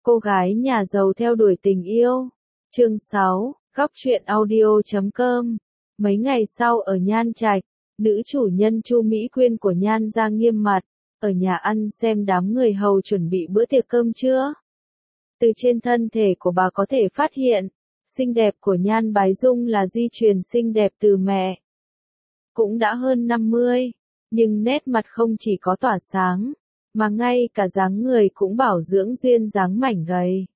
Cô gái nhà giàu theo đuổi tình yêu. Chương 6, Góc truyện audio.com. Mấy ngày sau ở Nhan Trạch, nữ chủ nhân Chu Mỹ Quyên của Nhan gia nghiêm mặt, ở nhà ăn xem đám người hầu chuẩn bị bữa tiệc cơm trưa. Từ trên thân thể của bà có thể phát hiện, xinh đẹp của Nhan Bái Dung là di truyền xinh đẹp từ mẹ. Cũng đã hơn 50, nhưng nét mặt không chỉ có tỏa sáng, mà ngay cả dáng người cũng bảo dưỡng duyên dáng mảnh gầy.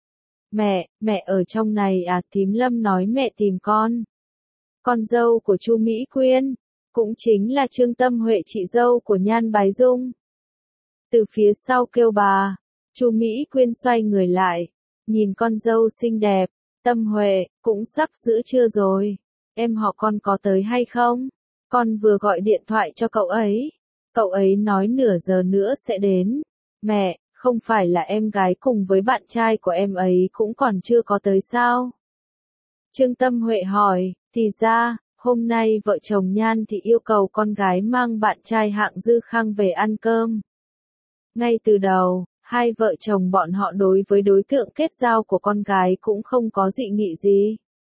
Mẹ ở trong này à? Thím Lâm nói mẹ tìm con. Con dâu của Chu Mỹ Quyên, cũng chính là Trương Tâm Huệ, chị dâu của Nhan Bái Dung. Từ phía sau kêu bà, Chu Mỹ Quyên xoay người lại, nhìn con dâu xinh đẹp, Tâm Huệ, cũng sắp giữa trưa rồi, em họ con có tới hay không? Con vừa gọi điện thoại cho cậu ấy nói nửa giờ nữa sẽ đến. Mẹ, không phải là em gái cùng với bạn trai của em ấy cũng còn chưa có tới sao? Trương Tâm Huệ hỏi, thì ra, hôm nay vợ chồng Nhan thì yêu cầu con gái mang bạn trai Hạng Dư Khang về ăn cơm. Ngay từ đầu, hai vợ chồng bọn họ đối với đối tượng kết giao của con gái cũng không có dị nghị gì.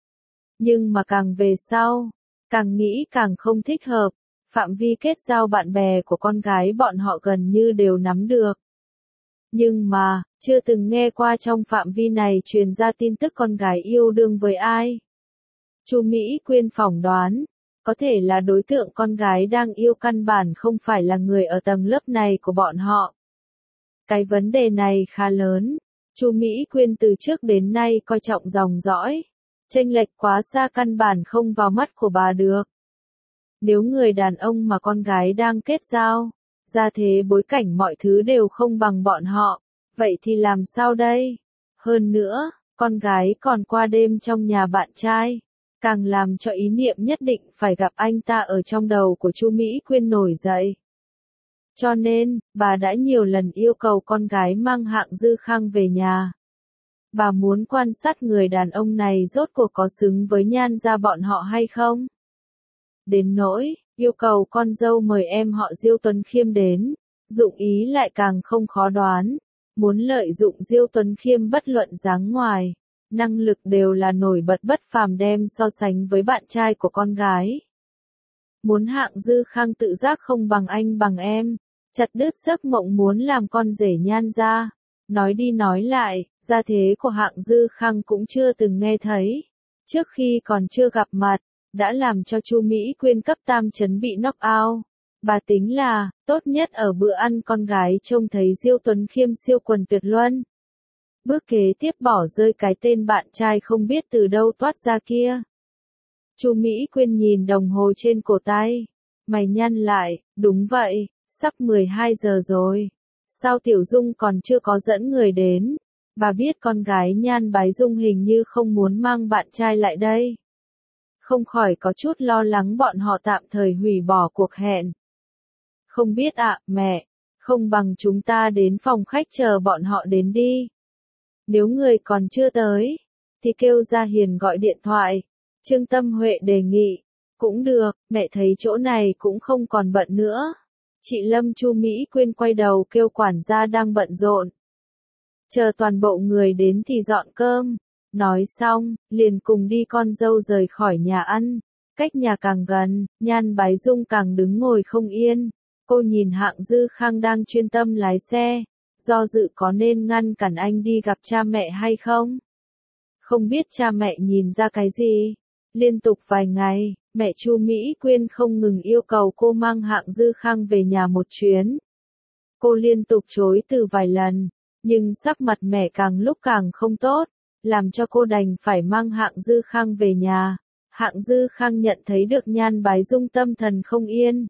Nhưng mà càng về sau, càng nghĩ càng không thích hợp, phạm vi kết giao bạn bè của con gái bọn họ gần như đều nắm được. Nhưng mà, chưa từng nghe qua trong phạm vi này truyền ra tin tức con gái yêu đương với ai. Chu Mỹ Quyên phỏng đoán, có thể là đối tượng con gái đang yêu căn bản không phải là người ở tầng lớp này của bọn họ. Cái vấn đề này khá lớn, Chu Mỹ Quyên từ trước đến nay coi trọng dòng dõi, chênh lệch quá xa căn bản không vào mắt của bà được. Nếu người đàn ông mà con gái đang kết giao, ra thế bối cảnh mọi thứ đều không bằng bọn họ, vậy thì làm sao đây? Hơn nữa, con gái còn qua đêm trong nhà bạn trai, càng làm cho ý niệm nhất định phải gặp anh ta ở trong đầu của Chu Mỹ Quyên nổi dậy. Cho nên, bà đã nhiều lần yêu cầu con gái mang Hạng Dư Khang về nhà. Bà muốn quan sát người đàn ông này rốt cuộc có xứng với Nhan gia bọn họ hay không? Đến nỗi, yêu cầu con dâu mời em họ Diêu Tuấn Khiêm đến, dụng ý lại càng không khó đoán, muốn lợi dụng Diêu Tuấn Khiêm bất luận dáng ngoài, năng lực đều là nổi bật bất phàm đem so sánh với bạn trai của con gái. Muốn Hạng Dư Khang tự giác không bằng anh bằng em, chặt đứt giấc mộng muốn làm con rể Nhan gia. Nói đi nói lại, gia thế của Hạng Dư Khang cũng chưa từng nghe thấy. Trước khi còn chưa gặp mặt, đã làm cho Chu Mỹ Quyên cấp tam chấn bị knock out. Bà tính là, tốt nhất ở bữa ăn con gái trông thấy Diêu Tuấn Khiêm siêu quần tuyệt luân. Bước kế tiếp bỏ rơi cái tên bạn trai không biết từ đâu toát ra kia. Chu Mỹ Quyên nhìn đồng hồ trên cổ tay, mày nhăn lại, đúng vậy, sắp 12 giờ rồi. Sao Tiểu Dung còn chưa có dẫn người đến? Bà biết con gái Nhan Bái Dung hình như không muốn mang bạn trai lại đây. Không khỏi có chút lo lắng bọn họ tạm thời hủy bỏ cuộc hẹn. Không biết ạ, mẹ, không bằng chúng ta đến phòng khách chờ bọn họ đến đi. Nếu người còn chưa tới, thì kêu Gia Hiền gọi điện thoại. Trương Tâm Huệ đề nghị, cũng được, mẹ thấy chỗ này cũng không còn bận nữa. Chị Lâm. Chu Mỹ Quyên quay đầu kêu quản gia đang bận rộn. Chờ toàn bộ người đến thì dọn cơm. Nói xong, liền cùng đi con dâu rời khỏi nhà ăn. Cách nhà càng gần, Nhan Bái Dung càng đứng ngồi không yên. Cô nhìn Hạng Dư Khang đang chuyên tâm lái xe, do dự có nên ngăn cản anh đi gặp cha mẹ hay không? Không biết cha mẹ nhìn ra cái gì? Liên tục vài ngày, mẹ Chu Mỹ Quyên không ngừng yêu cầu cô mang Hạng Dư Khang về nhà một chuyến. Cô liên tục chối từ vài lần, nhưng sắc mặt mẹ càng lúc càng không tốt, làm cho cô đành phải mang Hạng Dư Khang về nhà. Hạng Dư Khang nhận thấy được Nhan Bái Dung tâm thần không yên.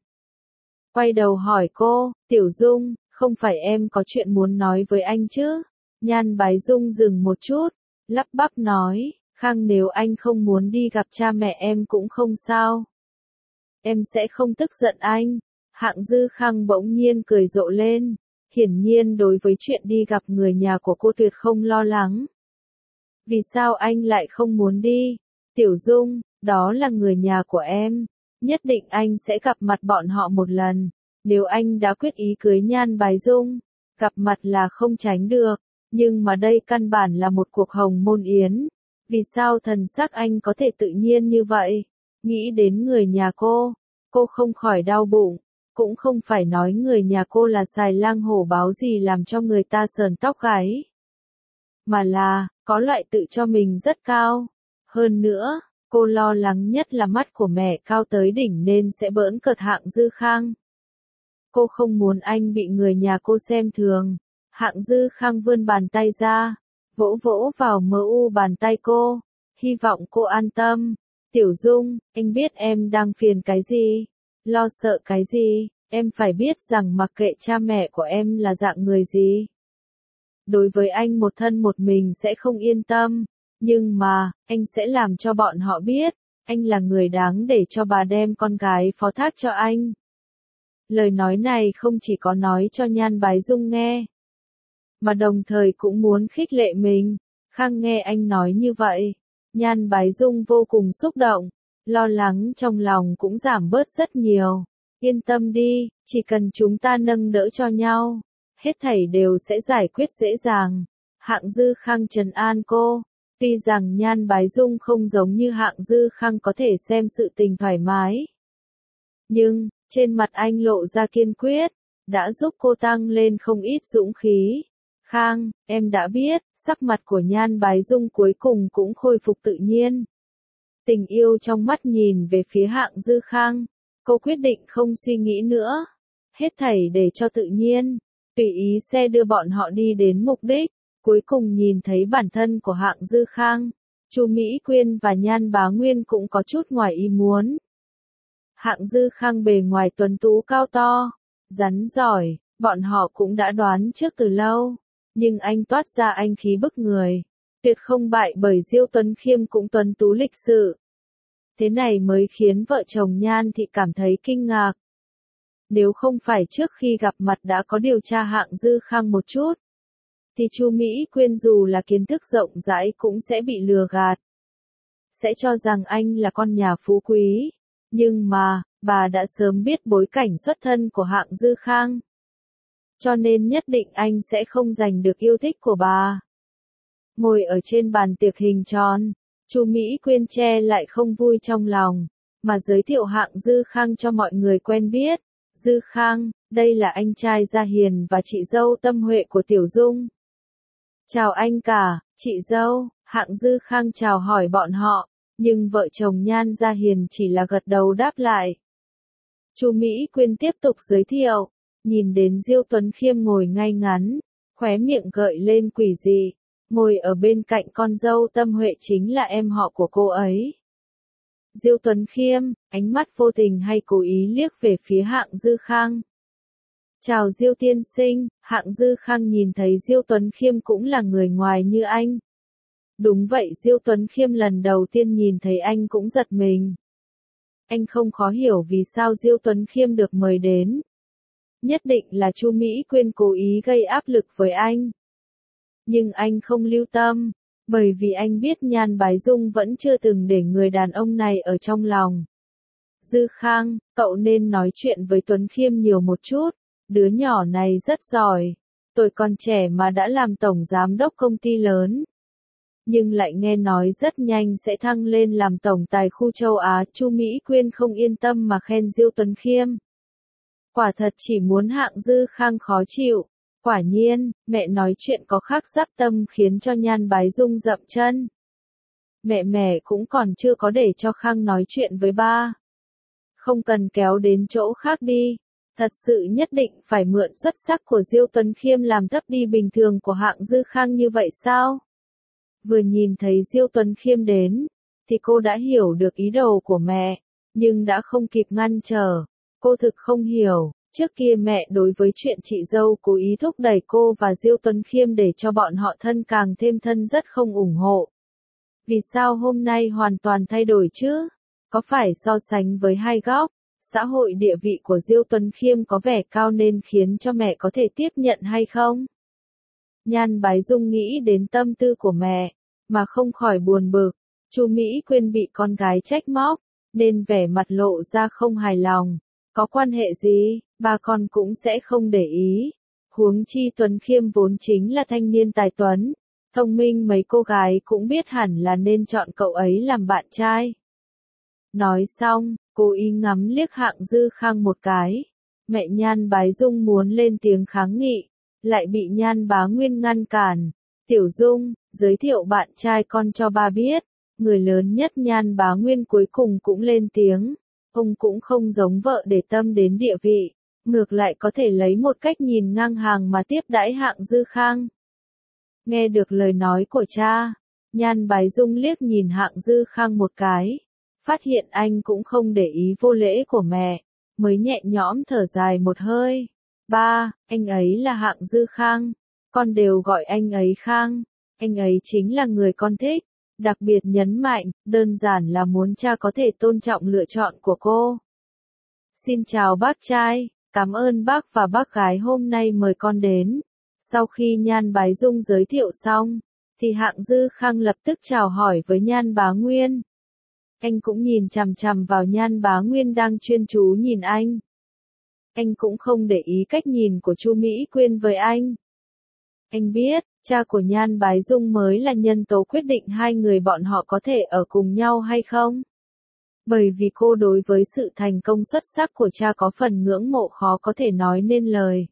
Quay đầu hỏi cô, Tiểu Dung, không phải em có chuyện muốn nói với anh chứ? Nhan Bái Dung dừng một chút, lắp bắp nói, Khang nếu anh không muốn đi gặp cha mẹ em cũng không sao. Em sẽ không tức giận anh. Hạng Dư Khang bỗng nhiên cười rộ lên, hiển nhiên đối với chuyện đi gặp người nhà của cô tuyệt không lo lắng. Vì sao anh lại không muốn đi? Tiểu Dung, đó là người nhà của em. Nhất định anh sẽ gặp mặt bọn họ một lần. Nếu anh đã quyết ý cưới Nhan Bái Dung, gặp mặt là không tránh được. Nhưng mà đây căn bản là một cuộc hồng môn yến. Vì sao thần sắc anh có thể tự nhiên như vậy? Nghĩ đến người nhà cô không khỏi đau bụng. Cũng không phải nói người nhà cô là xài lang hổ báo gì làm cho người ta sờn tóc gáy. Mà là, có loại tự cho mình rất cao. Hơn nữa, cô lo lắng nhất là mắt của mẹ cao tới đỉnh nên sẽ bỡn cợt Hạng Dư Khang. Cô không muốn anh bị người nhà cô xem thường. Hạng Dư Khang vươn bàn tay ra, vỗ vỗ vào mờ u bàn tay cô, hy vọng cô an tâm. Tiểu Dung, anh biết em đang phiền cái gì, lo sợ cái gì, em phải biết rằng mặc kệ cha mẹ của em là dạng người gì. Đối với anh một thân một mình sẽ không yên tâm, nhưng mà, anh sẽ làm cho bọn họ biết, anh là người đáng để cho bà đem con gái phó thác cho anh. Lời nói này không chỉ có nói cho Nhan Bái Dung nghe, mà đồng thời cũng muốn khích lệ mình. Khang nghe anh nói như vậy, Nhan Bái Dung vô cùng xúc động, lo lắng trong lòng cũng giảm bớt rất nhiều. Yên tâm đi, chỉ cần chúng ta nâng đỡ cho nhau, hết thảy đều sẽ giải quyết dễ dàng. Hạng Dư Khang trấn an cô, tuy rằng Nhan Bái Dung không giống như Hạng Dư Khang có thể xem sự tình thoải mái. Nhưng, trên mặt anh lộ ra kiên quyết, đã giúp cô tăng lên không ít dũng khí. Khang, em đã biết, sắc mặt của Nhan Bái Dung cuối cùng cũng khôi phục tự nhiên. Tình yêu trong mắt nhìn về phía Hạng Dư Khang, cô quyết định không suy nghĩ nữa. Hết thảy để cho tự nhiên, tùy ý xe đưa bọn họ đi đến mục đích, cuối cùng nhìn thấy bản thân của Hạng Dư Khang. Chu Mỹ Quyên và Nhan Bá Nguyên cũng có chút ngoài ý muốn. Hạng Dư Khang bề ngoài tuấn tú cao to, rắn giỏi, bọn họ cũng đã đoán trước từ lâu. Nhưng anh toát ra anh khí bức người, tuyệt không bại bởi Diêu Tuấn Khiêm cũng tuấn tú lịch sự. Thế này mới khiến vợ chồng Nhan Thị cảm thấy kinh ngạc. Nếu không phải trước khi gặp mặt đã có điều tra Hạng Dư Khang một chút, thì Chu Mỹ Quyên dù là kiến thức rộng rãi cũng sẽ bị lừa gạt. Sẽ cho rằng anh là con nhà phú quý. Nhưng mà, bà đã sớm biết bối cảnh xuất thân của Hạng Dư Khang. Cho nên nhất định anh sẽ không giành được yêu thích của bà. Ngồi ở trên bàn tiệc hình tròn, Chu Mỹ Quyên che lại không vui trong lòng, mà giới thiệu Hạng Dư Khang cho mọi người quen biết. Dư Khang, đây là anh trai Gia Hiền và chị dâu Tâm Huệ của Tiểu Dung. Chào anh cả, chị dâu, Hạng Dư Khang chào hỏi bọn họ, nhưng vợ chồng Nhan Gia Hiền chỉ là gật đầu đáp lại. Chu Mỹ Quyên tiếp tục giới thiệu, nhìn đến Diêu Tuấn Khiêm ngồi ngay ngắn, khóe miệng gợi lên quỷ dị, ngồi ở bên cạnh con dâu Tâm Huệ chính là em họ của cô ấy. Diêu Tuấn Khiêm, ánh mắt vô tình hay cố ý liếc về phía Hạng Dư Khang. Chào Diêu tiên sinh, Hạng Dư Khang nhìn thấy Diêu Tuấn Khiêm cũng là người ngoài như anh. Đúng vậy, Diêu Tuấn Khiêm lần đầu tiên nhìn thấy anh cũng giật mình. Anh không khó hiểu vì sao Diêu Tuấn Khiêm được mời đến. Nhất định là Chu Mỹ Quyên cố ý gây áp lực với anh. Nhưng anh không lưu tâm, bởi vì anh biết Nhan Bái Dung vẫn chưa từng để người đàn ông này ở trong lòng. Dư Khang, cậu nên nói chuyện với Tuấn Khiêm nhiều một chút, đứa nhỏ này rất giỏi, tuổi còn trẻ mà đã làm tổng giám đốc công ty lớn. Nhưng lại nghe nói rất nhanh sẽ thăng lên làm tổng tài khu châu Á. Chu Mỹ Quyên không yên tâm mà khen Diêu Tuấn Khiêm. Quả thật chỉ muốn Hạng Dư Khang khó chịu. Quả nhiên, mẹ nói chuyện có khác giáp tâm khiến cho Nhan Bái Dung dậm chân. Mẹ cũng còn chưa có để cho Khang nói chuyện với ba. Không cần kéo đến chỗ khác đi. Thật sự nhất định phải mượn xuất sắc của Diêu Tuấn Khiêm làm thấp đi bình thường của Hạng Dư Khang như vậy sao? Vừa nhìn thấy Diêu Tuấn Khiêm đến, thì cô đã hiểu được ý đồ của mẹ, nhưng đã không kịp ngăn trở. Cô thực không hiểu, trước kia mẹ đối với chuyện chị dâu cố ý thúc đẩy cô và Diêu Tuấn Khiêm để cho bọn họ thân càng thêm thân rất không ủng hộ. Vì sao hôm nay hoàn toàn thay đổi chứ? Có phải so sánh với hai góc, xã hội địa vị của Diêu Tuấn Khiêm có vẻ cao nên khiến cho mẹ có thể tiếp nhận hay không? Nhan Bái Dung nghĩ đến tâm tư của mẹ, mà không khỏi buồn bực. Chu Mỹ Quyên bị con gái trách móc, nên vẻ mặt lộ ra không hài lòng. Có quan hệ gì, ba con cũng sẽ không để ý. Huống chi Tuấn Khiêm vốn chính là thanh niên tài tuấn, thông minh, mấy cô gái cũng biết hẳn là nên chọn cậu ấy làm bạn trai. Nói xong, cô ý ngắm liếc Hạng Dư Khang một cái. Mẹ Nhan Bái Dung muốn lên tiếng kháng nghị, lại bị Nhan Bá Nguyên ngăn cản. Tiểu Dung, giới thiệu bạn trai con cho ba biết. Người lớn nhất Nhan Bá Nguyên cuối cùng cũng lên tiếng. Ông cũng không giống vợ để tâm đến địa vị, ngược lại có thể lấy một cách nhìn ngang hàng mà tiếp đãi Hạng Dư Khang. Nghe được lời nói của cha, Nhan Bái Dung liếc nhìn Hạng Dư Khang một cái, phát hiện anh cũng không để ý vô lễ của mẹ, mới nhẹ nhõm thở dài một hơi. Ba, anh ấy là Hạng Dư Khang, con đều gọi anh ấy Khang, anh ấy chính là người con thích, đặc biệt nhấn mạnh, đơn giản là muốn cha có thể tôn trọng lựa chọn của cô. Xin chào bác trai, cảm ơn bác và bác gái hôm nay mời con đến. Sau khi Nhan Bái Dung giới thiệu xong, thì Hạng Dư Khang lập tức chào hỏi với Nhan Bá Nguyên. Anh cũng nhìn chằm chằm vào Nhan Bá Nguyên đang chuyên chú nhìn anh. Anh cũng không để ý cách nhìn của Chu Mỹ Quyên với anh. Anh biết, cha của Nhan Bái Dung mới là nhân tố quyết định hai người bọn họ có thể ở cùng nhau hay không. Bởi vì cô đối với sự thành công xuất sắc của cha có phần ngưỡng mộ khó có thể nói nên lời.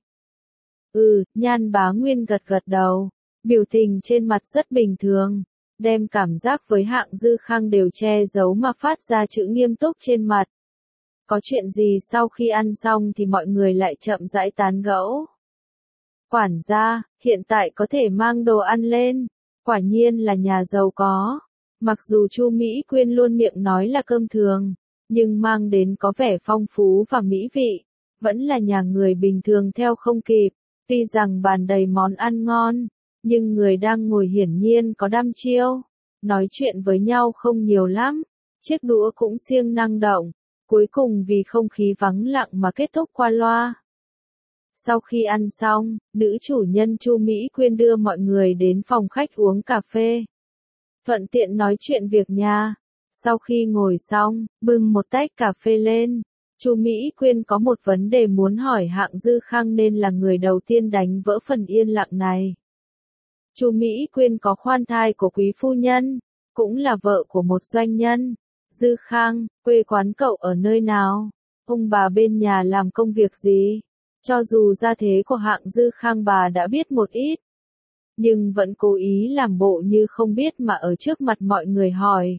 Nhan Bá Nguyên gật gật đầu, biểu tình trên mặt rất bình thường, đem cảm giác với Hạng Dư Khang đều che giấu mà phát ra chữ nghiêm túc trên mặt. Có chuyện gì sau khi ăn xong thì mọi người lại chậm rãi tán gẫu. Quản gia, hiện tại có thể mang đồ ăn lên, quả nhiên là nhà giàu có. Mặc dù Chu Mỹ Quyên luôn miệng nói là cơm thường, nhưng mang đến có vẻ phong phú và mỹ vị, vẫn là nhà người bình thường theo không kịp. Tuy rằng bàn đầy món ăn ngon, nhưng người đang ngồi hiển nhiên có đăm chiêu, nói chuyện với nhau không nhiều lắm, chiếc đũa cũng siêng năng động, cuối cùng vì không khí vắng lặng mà kết thúc qua loa. Sau khi ăn xong, nữ chủ nhân Chu Mỹ Quyên đưa mọi người đến phòng khách uống cà phê. Thuận tiện nói chuyện việc nhà. Sau khi ngồi xong, bưng một tách cà phê lên. Chu Mỹ Quyên có một vấn đề muốn hỏi Hạng Dư Khang nên là người đầu tiên đánh vỡ phần yên lặng này. Chu Mỹ Quyên có khoan thai của quý phu nhân, cũng là vợ của một doanh nhân. Dư Khang, quê quán cậu ở nơi nào? Ông bà bên nhà làm công việc gì? Cho dù gia thế của Hạng Dư Khang bà đã biết một ít, nhưng vẫn cố ý làm bộ như không biết mà ở trước mặt mọi người hỏi.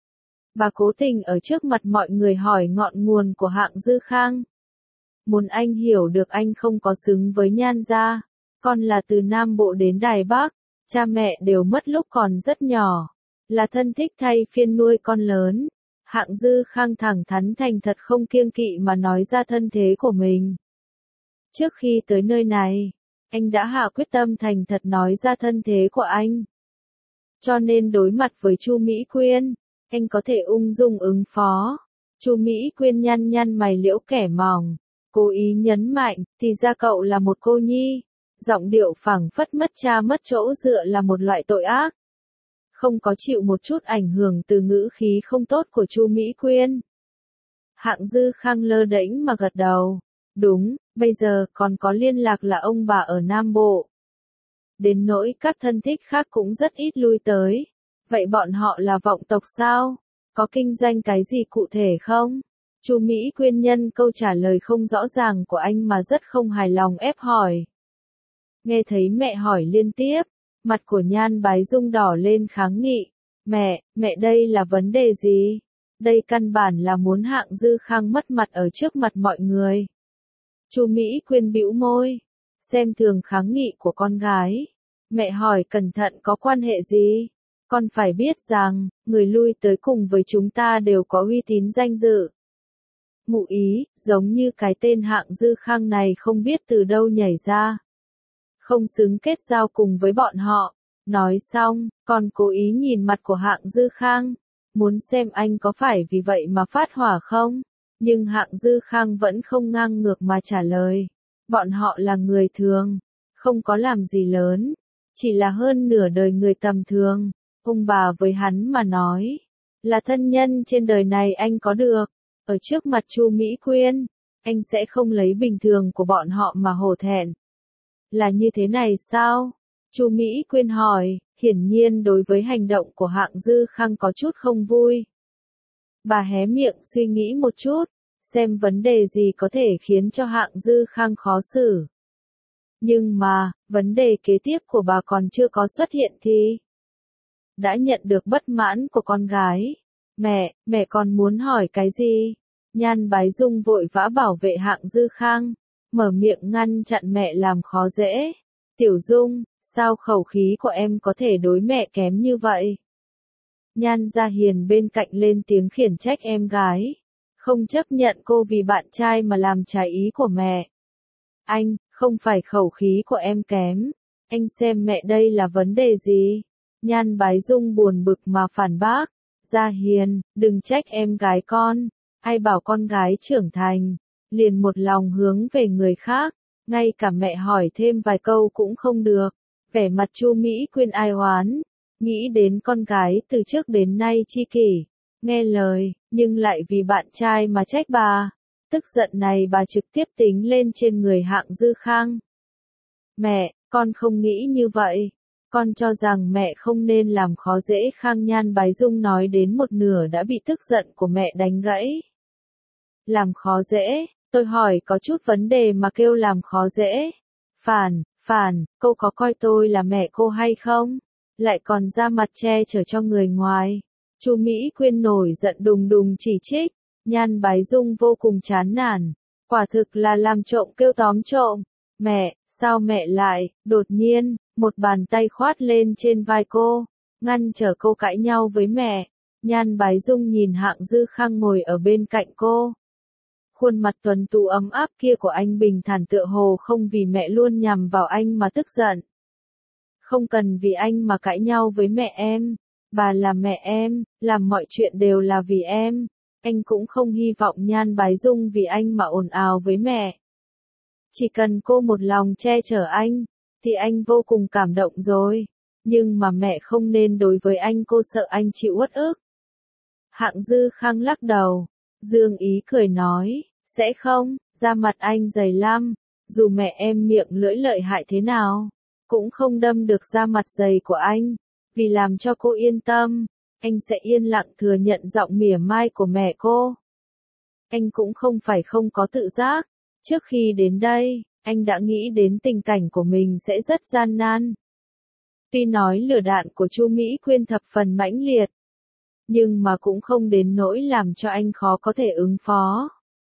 Bà cố tình ở trước mặt mọi người hỏi ngọn nguồn của Hạng Dư Khang. Muốn anh hiểu được anh không có xứng với Nhan gia. Con là từ Nam Bộ đến Đài Bắc, cha mẹ đều mất lúc còn rất nhỏ, là thân thích thay phiên nuôi con lớn. Hạng Dư Khang thẳng thắn thành thật không kiêng kỵ mà nói ra thân thế của mình. Trước khi tới nơi này, anh đã hạ quyết tâm thành thật nói ra thân thế của anh. Cho nên đối mặt với Chu Mỹ Quyên, anh có thể ung dung ứng phó. Chu Mỹ Quyên nhăn nhăn mày liễu kẻ mỏng, cố ý nhấn mạnh, thì ra cậu là một cô nhi. Giọng điệu phảng phất mất cha mất chỗ dựa là một loại tội ác. Không có chịu một chút ảnh hưởng từ ngữ khí không tốt của Chu Mỹ Quyên. Hạng Dư Khang lơ đễnh mà gật đầu. Đúng, bây giờ còn có liên lạc là ông bà ở Nam Bộ. Đến nỗi các thân thích khác cũng rất ít lui tới. Vậy bọn họ là vọng tộc sao? Có kinh doanh cái gì cụ thể không? Chu Mỹ Quyên nhân câu trả lời không rõ ràng của anh mà rất không hài lòng ép hỏi. Nghe thấy mẹ hỏi liên tiếp, mặt của Nhan Bái Dung đỏ lên kháng nghị. Mẹ đây là vấn đề gì? Đây căn bản là muốn Hạng Dư Khang mất mặt ở trước mặt mọi người. Chu Mỹ Quyên bĩu môi, xem thường kháng nghị của con gái. Mẹ hỏi cẩn thận có quan hệ gì? Con phải biết rằng, người lui tới cùng với chúng ta đều có uy tín danh dự. Ngụ ý, giống như cái tên Hạng Dư Khang này không biết từ đâu nhảy ra. Không xứng kết giao cùng với bọn họ. Nói xong, còn cố ý nhìn mặt của Hạng Dư Khang, muốn xem anh có phải vì vậy mà phát hỏa không? Nhưng Hạng Dư Khang vẫn không ngang ngược mà trả lời. Bọn họ là người thường, không có làm gì lớn, chỉ là hơn nửa đời người tầm thường. Ông bà với hắn mà nói, là thân nhân trên đời này anh có được. Ở trước mặt Chu Mỹ Quyên, anh sẽ không lấy bình thường của bọn họ mà hổ thẹn. Là như thế này sao? Chu Mỹ Quyên hỏi, hiển nhiên đối với hành động của Hạng Dư Khang có chút không vui. Bà hé miệng suy nghĩ một chút, xem vấn đề gì có thể khiến cho Hạng Dư Khang khó xử. Nhưng mà, vấn đề kế tiếp của bà còn chưa có xuất hiện thì đã nhận được bất mãn của con gái. Mẹ còn muốn hỏi cái gì? Nhan Bái Dung vội vã bảo vệ Hạng Dư Khang, mở miệng ngăn chặn mẹ làm khó dễ. Tiểu Dung, sao khẩu khí của em có thể đối mẹ kém như vậy? Nhan Gia Hiền bên cạnh lên tiếng khiển trách em gái. Không chấp nhận cô vì bạn trai mà làm trái ý của mẹ. Anh, không phải khẩu khí của em kém. Anh xem mẹ đây là vấn đề gì? Nhan Bái Dung buồn bực mà phản bác. Gia Hiền, đừng trách em gái con. Ai bảo con gái trưởng thành, liền một lòng hướng về người khác. Ngay cả mẹ hỏi thêm vài câu cũng không được. Vẻ mặt Chu Mỹ Quyên ai oán. Nghĩ đến con gái từ trước đến nay chi kỷ, nghe lời, nhưng lại vì bạn trai mà trách bà. Tức giận này bà trực tiếp tính lên trên người Hạng Dư Khang. Mẹ, con không nghĩ như vậy. Con cho rằng mẹ không nên làm khó dễ Khang. Nhan Bái Dung nói đến một nửa đã bị tức giận của mẹ đánh gãy. Làm khó dễ, tôi hỏi có chút vấn đề mà kêu làm khó dễ. Phản, cô có coi tôi là mẹ cô hay không? Lại còn ra mặt che chở cho người ngoài. Chu Mỹ Quyên nổi giận đùng đùng chỉ trích. Nhan Bái Dung vô cùng chán nản. Quả thực là làm trộm kêu tóm trộm. Mẹ, sao mẹ lại? Đột nhiên, một bàn tay khoát lên trên vai cô, ngăn trở cô cãi nhau với mẹ. Nhan Bái Dung nhìn Hạng Dư Khang ngồi ở bên cạnh cô. Khuôn mặt tuấn tú ấm áp kia của anh bình thản tựa hồ không vì mẹ luôn nhằm vào anh mà tức giận. Không cần vì anh mà cãi nhau với mẹ em. Bà là mẹ em, làm mọi chuyện đều là vì em. Anh cũng không hy vọng Nhan Bái Dung vì anh mà ồn ào với mẹ. Chỉ cần cô một lòng che chở anh, thì anh vô cùng cảm động rồi. Nhưng mà mẹ không nên đối với anh, cô sợ anh chịu uất ức. Hạng Dư Khang lắc đầu, dương ý cười nói, sẽ không, da mặt anh dày lắm, dù mẹ em miệng lưỡi lợi hại thế nào, cũng không đâm được da mặt dày của anh. Vì làm cho cô yên tâm, anh sẽ yên lặng thừa nhận giọng mỉa mai của mẹ cô. Anh cũng không phải không có tự giác. Trước khi đến đây, anh đã nghĩ đến tình cảnh của mình sẽ rất gian nan. Tuy nói lửa đạn của Chu Mỹ Quyên thập phần mãnh liệt, nhưng mà cũng không đến nỗi làm cho anh khó có thể ứng phó.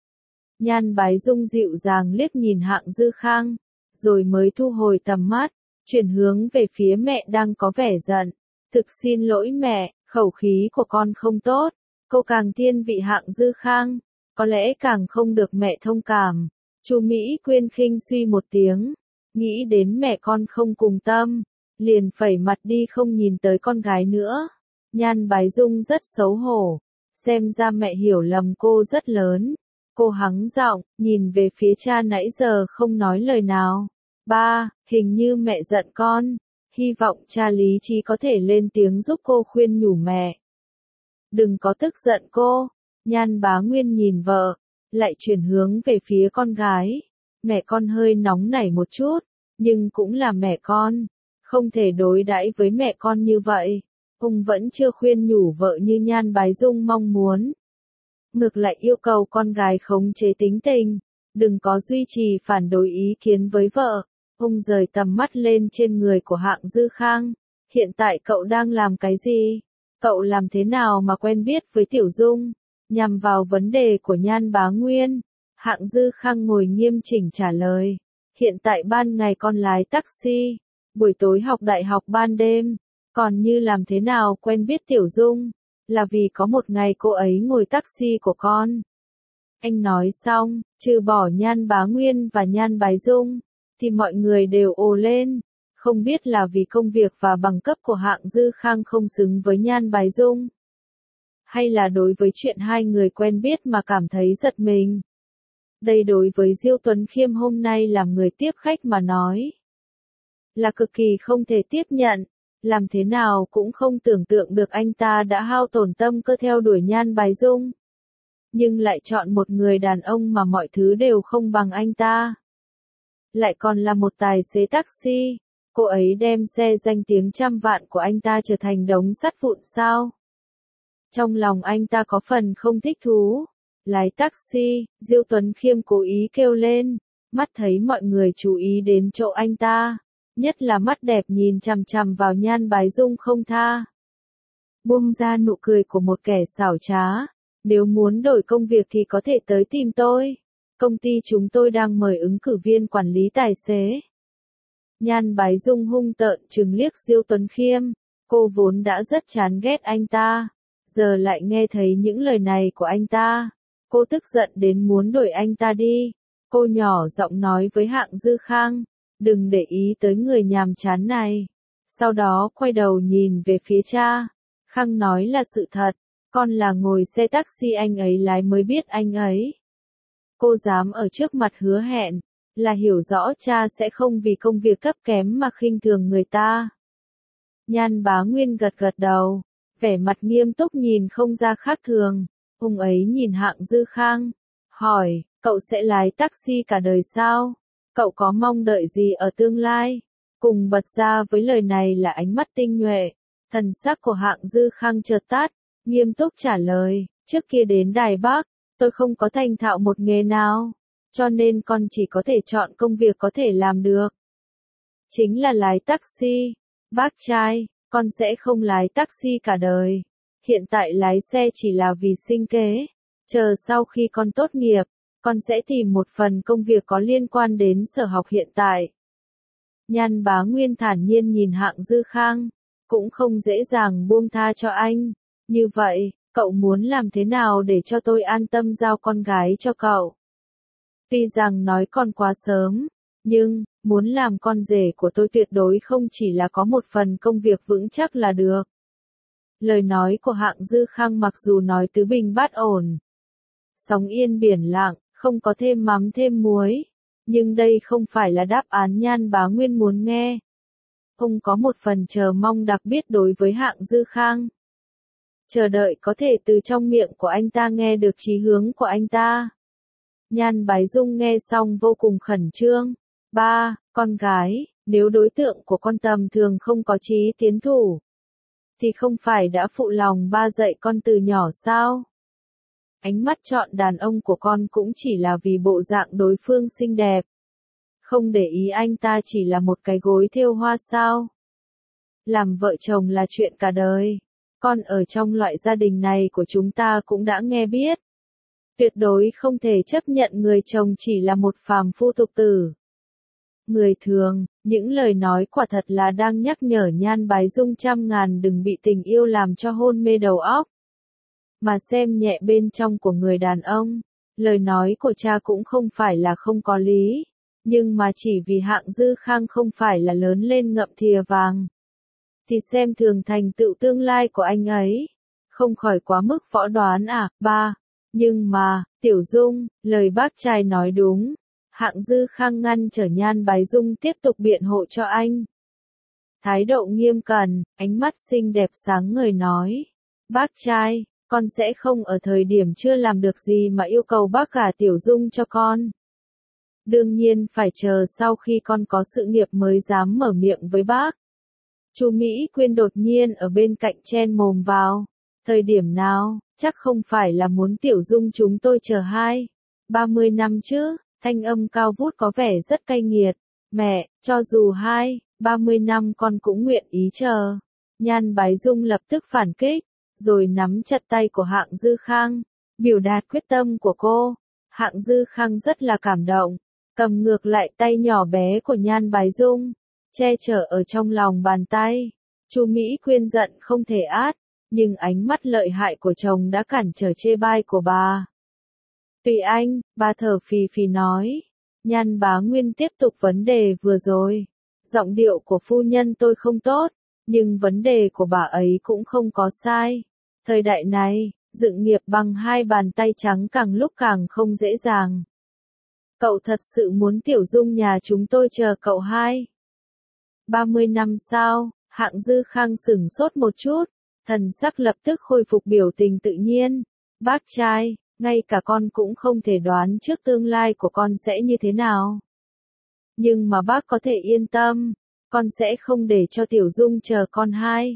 Nhan Bái Dung dịu dàng liếc nhìn Hạng Dư Khang, rồi mới thu hồi tầm mắt, chuyển hướng về phía mẹ đang có vẻ giận. Thực xin lỗi mẹ, khẩu khí của con không tốt. Cô càng thiên vị Hạng Dư Khang, có lẽ càng không được mẹ thông cảm. Chu Mỹ Quyên khinh suy một tiếng, nghĩ đến mẹ con không cùng tâm, liền phẩy mặt đi không nhìn tới con gái nữa. Nhan Bái Dung rất xấu hổ, xem ra mẹ hiểu lầm cô rất lớn. Cô hắng giọng, nhìn về phía cha nãy giờ không nói lời nào. Ba, hình như mẹ giận con. Hy vọng cha lý trí có thể lên tiếng giúp cô khuyên nhủ mẹ. Đừng có tức giận cô. Nhan Bá Nguyên nhìn vợ, lại chuyển hướng về phía con gái. Mẹ con hơi nóng nảy một chút, nhưng cũng là mẹ con. Không thể đối đãi với mẹ con như vậy. Ông vẫn chưa khuyên nhủ vợ như Nhan Bái Dung mong muốn. Ngược lại yêu cầu con gái khống chế tính tình, đừng có duy trì phản đối ý kiến với vợ. Ông rời tầm mắt lên trên người của Hạng Dư Khang. Hiện tại cậu đang làm cái gì? Cậu làm thế nào mà quen biết với Tiểu Dung? Nhằm vào vấn đề của Nhan Bá Nguyên, Hạng Dư Khang ngồi nghiêm chỉnh trả lời. Hiện tại ban ngày con lái taxi, buổi tối học đại học ban đêm. Còn như làm thế nào quen biết Tiểu Dung? Là vì có một ngày cô ấy ngồi taxi của con. Anh nói xong, trừ bỏ Nhan Bá Nguyên và Nhan Bái Dung, thì mọi người đều ồ lên. Không biết là vì công việc và bằng cấp của Hạng Dư Khang không xứng với Nhan Bái Dung, hay là đối với chuyện hai người quen biết mà cảm thấy giật mình. Đây đối với Diêu Tuấn Khiêm hôm nay làm người tiếp khách mà nói, là cực kỳ không thể tiếp nhận. Làm thế nào cũng không tưởng tượng được anh ta đã hao tổn tâm cơ theo đuổi Nhan Bái Dung, nhưng lại chọn một người đàn ông mà mọi thứ đều không bằng anh ta. lại còn là một tài xế taxi. Cô ấy đem xe danh tiếng trăm vạn của anh ta trở thành đống sắt vụn sao? Trong lòng anh ta có phần không thích thú. Lái taxi, Diêu Tuấn Khiêm cố ý kêu lên, mắt thấy mọi người chú ý đến chỗ anh ta, nhất là mắt đẹp nhìn chằm chằm vào Nhan Bái Dung không tha. Buông ra nụ cười của một kẻ xảo trá, nếu muốn đổi công việc thì có thể tới tìm tôi. Công ty chúng tôi đang mời ứng cử viên quản lý tài xế. Nhan Bái Dung hung tợn trừng liếc Diêu Tuấn Khiêm, cô vốn đã rất chán ghét anh ta, giờ lại nghe thấy những lời này của anh ta. Cô tức giận đến muốn đuổi anh ta đi. Cô nhỏ giọng nói với Hạng Dư Khang, đừng để ý tới người nhàm chán này. Sau đó quay đầu nhìn về phía cha. Khang nói là sự thật, con là ngồi xe taxi anh ấy lái mới biết anh ấy. Cô dám ở trước mặt hứa hẹn, là hiểu rõ cha sẽ không vì công việc thấp kém mà khinh thường người ta. Nhan Bá Nguyên gật gật đầu, vẻ mặt nghiêm túc nhìn không ra khác thường. Ông ấy nhìn Hạng Dư Khang, hỏi, cậu sẽ lái taxi cả đời sao? Cậu có mong đợi gì ở tương lai? Cùng bật ra với lời này là ánh mắt tinh nhuệ. Thần sắc của Hạng Dư Khang chợt tắt, nghiêm túc trả lời, trước kia đến Đài Bắc, tôi không có thành thạo một nghề nào, cho nên con chỉ có thể chọn công việc có thể làm được. Chính là lái taxi. Bác trai, con sẽ không lái taxi cả đời. Hiện tại lái xe chỉ là vì sinh kế. Chờ sau khi con tốt nghiệp, con sẽ tìm một phần công việc có liên quan đến sở học hiện tại. Nhan Bá Nguyên thản nhiên nhìn Hạng Dư Khang, cũng không dễ dàng buông tha cho anh. Như vậy, cậu muốn làm thế nào để cho tôi an tâm giao con gái cho cậu? Tuy rằng nói còn quá sớm, nhưng, muốn làm con rể của tôi tuyệt đối không chỉ là có một phần công việc vững chắc là được. Lời nói của Hạng Dư Khang mặc dù nói tứ bình bát ổn, sóng yên biển lặng, không có thêm mắm thêm muối, nhưng đây không phải là đáp án Nhan Bá Nguyên muốn nghe. Ông có một phần chờ mong đặc biệt đối với Hạng Dư Khang. Chờ đợi có thể từ trong miệng của anh ta nghe được chí hướng của anh ta. Nhan Bái Dung nghe xong vô cùng khẩn trương. Ba, con gái, nếu đối tượng của con tầm thường không có chí tiến thủ, thì không phải đã phụ lòng ba dạy con từ nhỏ sao? Ánh mắt chọn đàn ông của con cũng chỉ là vì bộ dạng đối phương xinh đẹp. Không để ý anh ta chỉ là một cái gối thêu hoa sao? Làm vợ chồng là chuyện cả đời. Con ở trong loại gia đình này của chúng ta cũng đã nghe biết. Tuyệt đối không thể chấp nhận người chồng chỉ là một phàm phu tục tử. Người thường, những lời nói quả thật là đang nhắc nhở Nhan Bái Dung trăm ngàn đừng bị tình yêu làm cho hôn mê đầu óc. Mà xem nhẹ bên trong của người đàn ông, lời nói của cha cũng không phải là không có lý, nhưng mà chỉ vì Hạng Dư Khang không phải là lớn lên ngậm thìa vàng, thì xem thường thành tựu tương lai của anh ấy, không khỏi quá mức võ đoán à, ba. Nhưng mà, Tiểu Dung, lời bác trai nói đúng. Hạng Dư Khang ngăn trở Nhan Bái Dung tiếp tục biện hộ cho anh. Thái độ nghiêm cẩn, ánh mắt xinh đẹp sáng ngời nói. Bác trai, con sẽ không ở thời điểm chưa làm được gì mà yêu cầu bác gả Tiểu Dung cho con. Đương nhiên phải chờ sau khi con có sự nghiệp mới dám mở miệng với bác. Chu Mỹ Quyên đột nhiên ở bên cạnh chen mồm vào. Thời điểm nào, chắc không phải là muốn Tiểu Dung chúng tôi chờ 30 năm chứ, thanh âm cao vút có vẻ rất cay nghiệt. Mẹ, cho dù 30 năm con cũng nguyện ý chờ. Nhan Bái Dung lập tức phản kích, rồi nắm chặt tay của Hạng Dư Khang, biểu đạt quyết tâm của cô. Hạng Dư Khang rất là cảm động, cầm ngược lại tay nhỏ bé của Nhan Bái Dung, che chở ở trong lòng bàn tay. Chu Mỹ Quyên giận không thể át, nhưng ánh mắt lợi hại của chồng đã cản trở chê bai của bà. Tùy anh, bà thở phì phì nói. Nhan Bá Nguyên tiếp tục vấn đề vừa rồi. Giọng điệu của phu nhân tôi không tốt, nhưng vấn đề của bà ấy cũng không có sai. Thời đại này, dựng nghiệp bằng hai bàn tay trắng càng lúc càng không dễ dàng. Cậu thật sự muốn Tiểu Dung nhà chúng tôi chờ cậu 30 năm sao? Hạng Dư Khang sửng sốt một chút, thần sắc lập tức khôi phục biểu tình tự nhiên. Bác trai, ngay cả con cũng không thể đoán trước tương lai của con sẽ như thế nào. Nhưng mà bác có thể yên tâm, con sẽ không để cho Tiểu Dung chờ con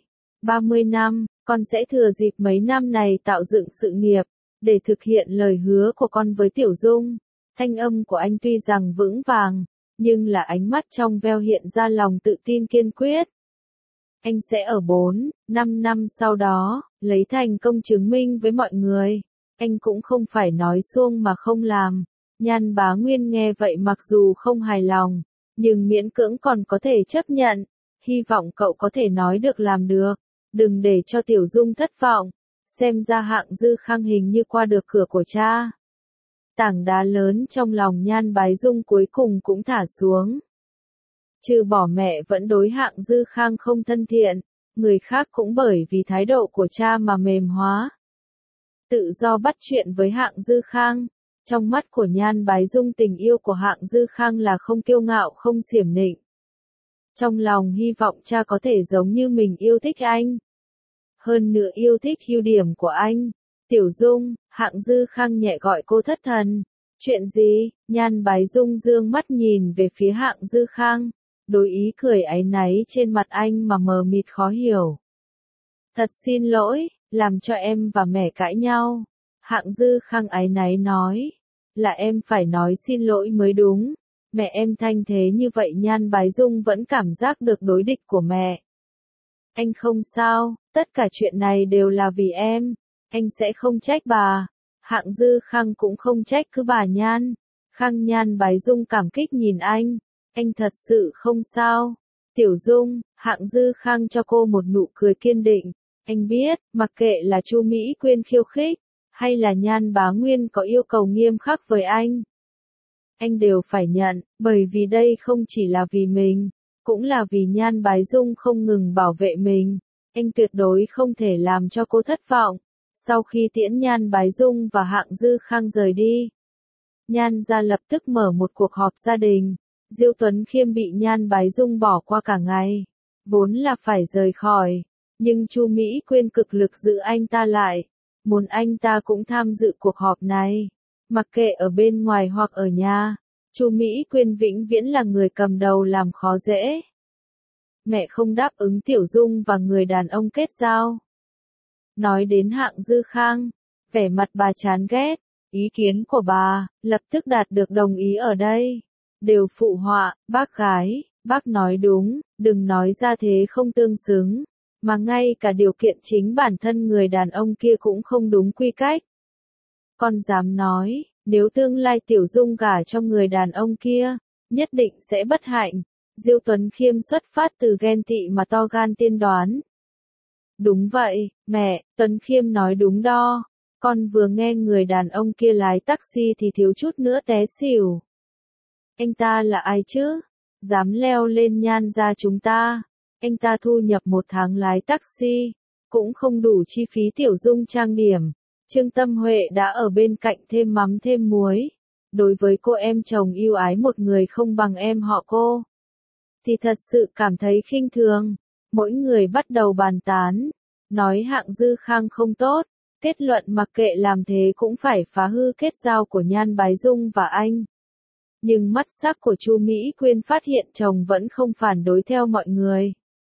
30 năm, con sẽ thừa dịp mấy năm này tạo dựng sự nghiệp, để thực hiện lời hứa của con với Tiểu Dung. Thanh âm của anh tuy rằng vững vàng, nhưng là ánh mắt trong veo hiện ra lòng tự tin kiên quyết. Anh sẽ ở 4-5 năm sau đó, lấy thành công chứng minh với mọi người. Anh cũng không phải nói suông mà không làm. Nhan Bá Nguyên nghe vậy mặc dù không hài lòng, nhưng miễn cưỡng còn có thể chấp nhận. Hy vọng cậu có thể nói được làm được. Đừng để cho Tiểu Dung thất vọng. Xem ra Hạng Dư Khang hình như qua được cửa của cha. Tảng đá lớn trong lòng Nhan Bái Dung cuối cùng cũng thả xuống. Trừ bỏ mẹ vẫn đối Hạng Dư Khang không thân thiện, người khác cũng bởi vì thái độ của cha mà mềm hóa. Tự do bắt chuyện với Hạng Dư Khang. Trong mắt của Nhan Bái Dung tình yêu của Hạng Dư Khang là không kiêu ngạo không xiểm nịnh. Trong lòng hy vọng cha có thể giống như mình yêu thích anh. Hơn nữa yêu thích ưu điểm của anh. Tiểu Dung, Hạng Dư Khang nhẹ gọi cô thất thần. Chuyện gì? Nhan Bái Dung dương mắt nhìn về phía Hạng Dư Khang. Đối ý cười áy náy trên mặt anh mà mờ mịt khó hiểu. Thật xin lỗi, làm cho em và mẹ cãi nhau. Hạng Dư Khang áy náy nói. Là em phải nói xin lỗi mới đúng. Mẹ em thanh thế như vậy Nhan Bái Dung vẫn cảm giác được đối địch của mẹ. Anh không sao, tất cả chuyện này đều là vì em. Anh sẽ không trách bà. Hạng Dư Khang cũng không trách cứ bà Nhan. Khang Nhan Bái Dung cảm kích nhìn anh. Anh thật sự không sao. Tiểu Dung, Hạng Dư Khang cho cô một nụ cười kiên định. Anh biết, mặc kệ là Chu Mỹ Quyên khiêu khích, hay là Nhan Bá Nguyên có yêu cầu nghiêm khắc với anh đều phải nhận, bởi vì đây không chỉ là vì mình, cũng là vì Nhan Bái Dung không ngừng bảo vệ mình. Anh tuyệt đối không thể làm cho cô thất vọng. Sau khi tiễn Nhan Bái Dung và Hạng Dư Khang rời đi, Nhan gia lập tức mở một cuộc họp gia đình. Diêu Tuấn Khiêm bị Nhan Bái Dung bỏ qua cả ngày, vốn là phải rời khỏi, nhưng Chu Mỹ Quyên cực lực giữ anh ta lại, muốn anh ta cũng tham dự cuộc họp này. Mặc kệ ở bên ngoài hoặc ở nhà, Chu Mỹ Quyên vĩnh viễn là người cầm đầu làm khó dễ. Mẹ không đáp ứng Tiểu Dung và người đàn ông kết giao. Nói đến Hạng Dư Khang, vẻ mặt bà chán ghét, ý kiến của bà, lập tức đạt được đồng ý ở đây. Đều phụ họa, bác gái, bác nói đúng, đừng nói ra thế không tương xứng, mà ngay cả điều kiện chính bản thân người đàn ông kia cũng không đúng quy cách. Con dám nói, nếu tương lai Tiểu Dung gả cho người đàn ông kia, nhất định sẽ bất hạnh. Diêu Tuấn Khiêm xuất phát từ ghen tị mà to gan tiên đoán. Đúng vậy, mẹ, Tuấn Khiêm nói đúng đó. Con vừa nghe người đàn ông kia lái taxi thì thiếu chút nữa té xỉu. Anh ta là ai chứ? Dám leo lên Nhan gia chúng ta. Anh ta thu nhập một tháng lái taxi, cũng không đủ chi phí Tiểu Dung trang điểm. Trương Tâm Huệ đã ở bên cạnh thêm mắm thêm muối. Đối với cô em chồng yêu ái một người không bằng em họ cô, thì thật sự cảm thấy khinh thường. Mỗi người bắt đầu bàn tán, nói Hạng Dư Khang không tốt, kết luận mặc kệ làm thế cũng phải phá hư kết giao của Nhan Bái Dung và anh. Nhưng mắt sắc của Chu Mỹ Quyên phát hiện chồng vẫn không phản đối theo mọi người.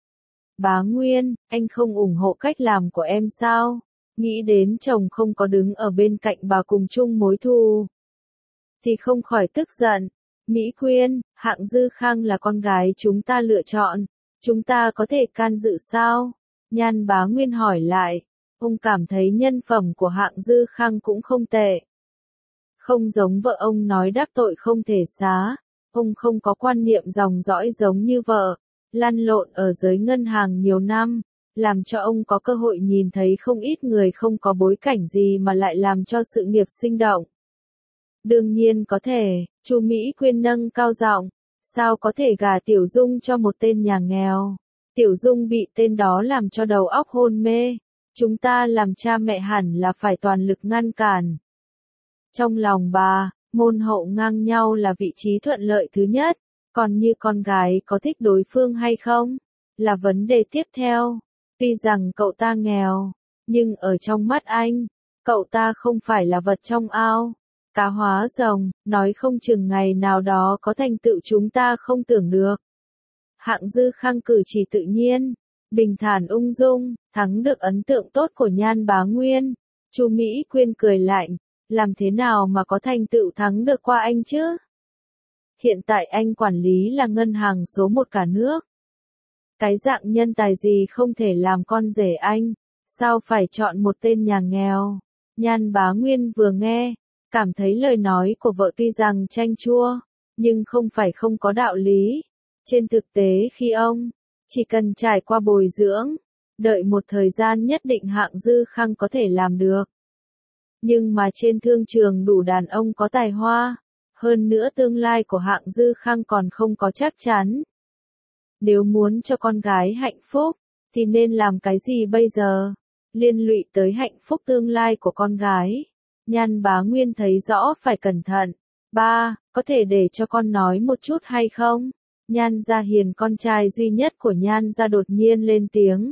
Bá Nguyên, anh không ủng hộ cách làm của em sao? Nghĩ đến chồng không có đứng ở bên cạnh bà cùng chung mối thù, thì không khỏi tức giận. Mỹ Quyên, Hạng Dư Khang là con gái chúng ta lựa chọn, chúng ta có thể can dự sao? Nhan Bá Nguyên hỏi lại, ông cảm thấy nhân phẩm của Hạng Dư Khang cũng không tệ. Không giống vợ ông nói đắc tội không thể xá, ông không có quan niệm dòng dõi giống như vợ, lăn lộn ở giới ngân hàng nhiều năm, làm cho ông có cơ hội nhìn thấy không ít người không có bối cảnh gì mà lại làm cho sự nghiệp sinh động. Đương nhiên có thể, Chu Mỹ Quyên nâng cao giọng, sao có thể gả Tiểu Dung cho một tên nhà nghèo? Tiểu Dung bị tên đó làm cho đầu óc hôn mê, chúng ta làm cha mẹ hẳn là phải toàn lực ngăn cản. Trong lòng bà, môn hậu ngang nhau là vị trí thuận lợi thứ nhất, còn như con gái có thích đối phương hay không, là vấn đề tiếp theo. Tuy rằng cậu ta nghèo, nhưng ở trong mắt anh, cậu ta không phải là vật trong ao. Cá hóa rồng, nói không chừng ngày nào đó có thành tựu chúng ta không tưởng được. Hạng Dư Khang cử chỉ tự nhiên, bình thản ung dung, thắng được ấn tượng tốt của Nhan Bá Nguyên. Chu Mỹ Quyên cười lạnh, làm thế nào mà có thành tựu thắng được qua anh chứ? Hiện tại anh quản lý là ngân hàng số 1 cả nước. Cái dạng nhân tài gì không thể làm con rể anh, sao phải chọn một tên nhà nghèo? Nhan Bá Nguyên vừa nghe, cảm thấy lời nói của vợ tuy rằng chanh chua, nhưng không phải không có đạo lý. Trên thực tế khi ông chỉ cần trải qua bồi dưỡng, đợi một thời gian nhất định Hạng Dư Khang có thể làm được. Nhưng mà trên thương trường đủ đàn ông có tài hoa, hơn nữa tương lai của Hạng Dư Khang còn không có chắc chắn. Nếu muốn cho con gái hạnh phúc, thì nên làm cái gì bây giờ? Liên lụy tới hạnh phúc tương lai của con gái. Nhan Bá Nguyên thấy rõ phải cẩn thận. Ba, có thể để cho con nói một chút hay không? Nhan Gia Hiền con trai duy nhất của Nhan Gia đột nhiên lên tiếng.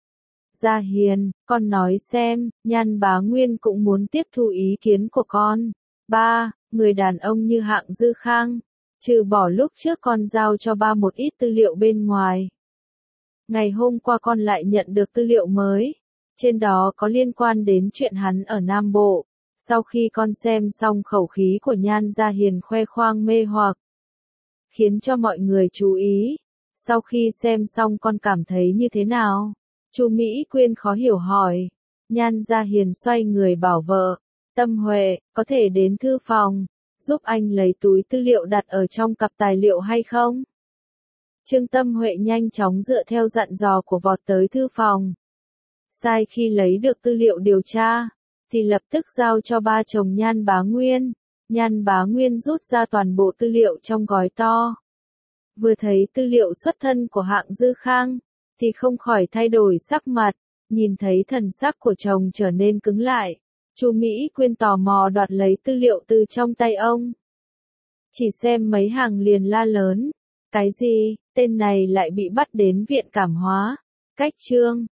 Gia Hiền, con nói xem, Nhan Bá Nguyên cũng muốn tiếp thu ý kiến của con. Ba, người đàn ông như Hạng Dư Khang, trừ bỏ lúc trước con giao cho ba một ít tư liệu bên ngoài. Ngày hôm qua con lại nhận được tư liệu mới, trên đó có liên quan đến chuyện hắn ở Nam Bộ. Sau khi con xem xong khẩu khí của Nhan Gia Hiền khoe khoang mê hoặc, khiến cho mọi người chú ý. Sau khi xem xong con cảm thấy như thế nào? Chu Mỹ Quyên khó hiểu hỏi. Nhan Gia Hiền xoay người bảo vợ, Tâm Huệ, có thể đến thư phòng, giúp anh lấy túi tư liệu đặt ở trong cặp tài liệu hay không? Trương Tâm Huệ nhanh chóng dựa theo dặn dò của vọt tới thư phòng. Sai khi lấy được tư liệu điều tra, thì lập tức giao cho ba chồng Nhan Bá Nguyên. Nhan Bá Nguyên rút ra toàn bộ tư liệu trong gói to. Vừa thấy tư liệu xuất thân của Hạng Dư Khang, thì không khỏi thay đổi sắc mặt, nhìn thấy thần sắc của chồng trở nên cứng lại. Chu Mỹ Quyên tò mò đoạt lấy tư liệu từ trong tay ông. Chỉ xem mấy hàng liền la lớn. Cái gì, tên này lại bị bắt đến viện cảm hóa? Cách trương,